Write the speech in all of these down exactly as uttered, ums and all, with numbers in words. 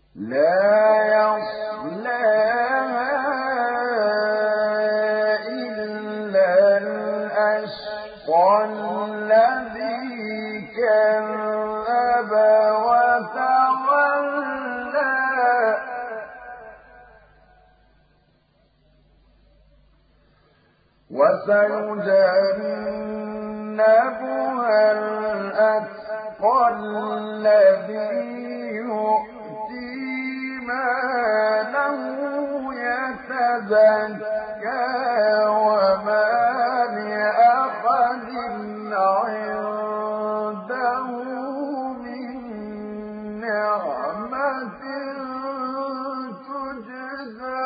لا يصلاها إلا الأشقى الذي كذب وتولى وسيجنبها الأتقى الذي يؤتي ماله يتزكى وما لأحد عنده من نعمة تجزى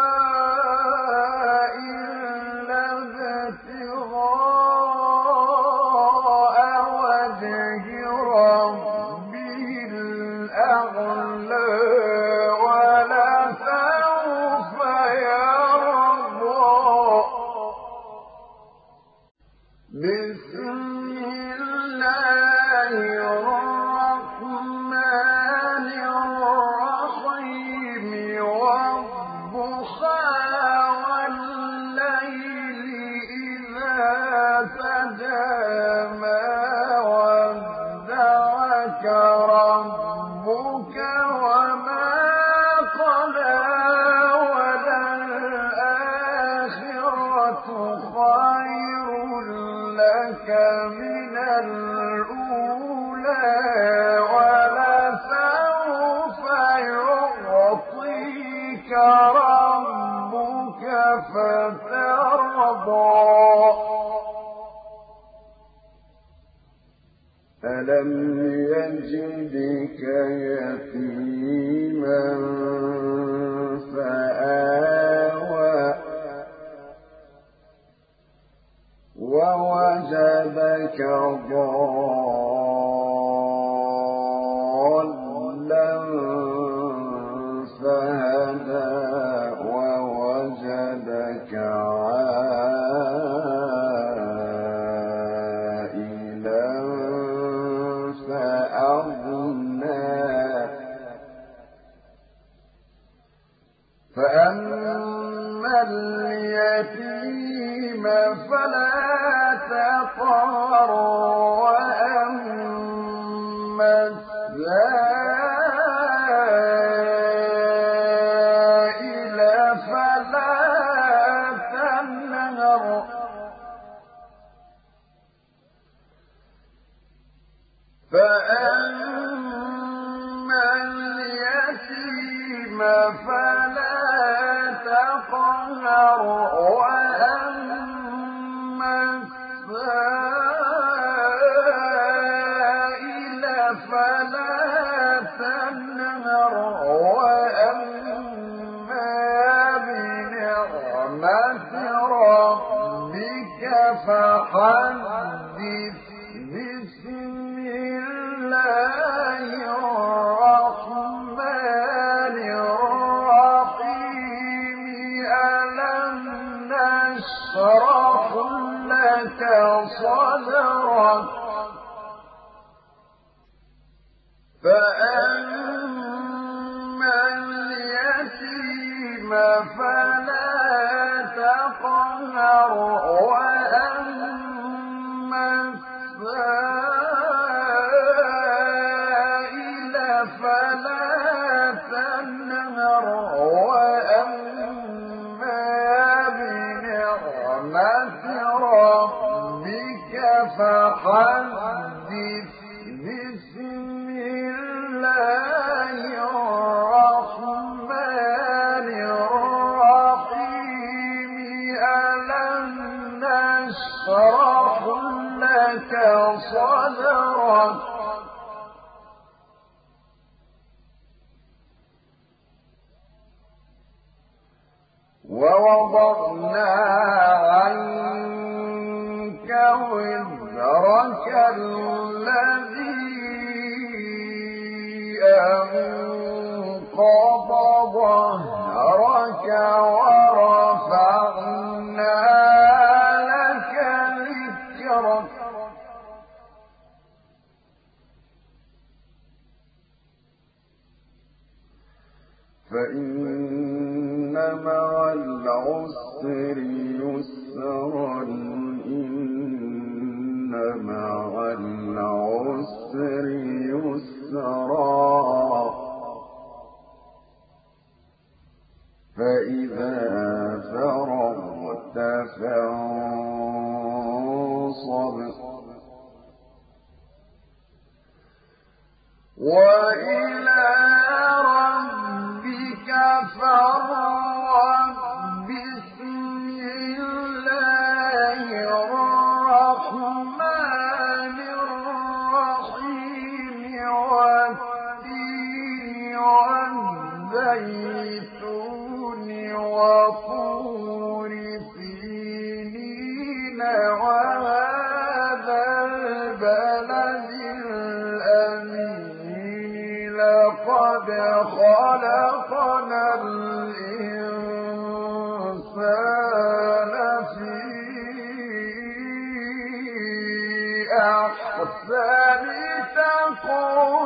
ألم يجدك يتيما فآوى ووجدك ضالا فهدى ووجدك فأما اليتيم فلا تقهر وأما السائل فلا تنهر فأما اليتيم فلا تقهر وأما السائل فلا تنهر وأما بنعمة ربك فحدث بسم الله الرحمن الرحيم ألم نشرح لك صدرك فأما اليتيم فلا تقهر وأما السائل فلا تنهر وأما بنعمة ربك فحدث بسم الله الرحمن الرحيم ألم نشرح لك صدرك ووضعنا عنك وزرك الذي أنقض ظهرك ورفعنا لك ذكرك فإن مع العسر يسرا إن مع العسر يسرا فإذا فرغت فانصب وإلى ربك فارغب بسم الله الرحمن الرحيم والتين والزيتون وطور سينين وهذا البلد الأمين لقد خلقنا الإنسان في أحسن تقويم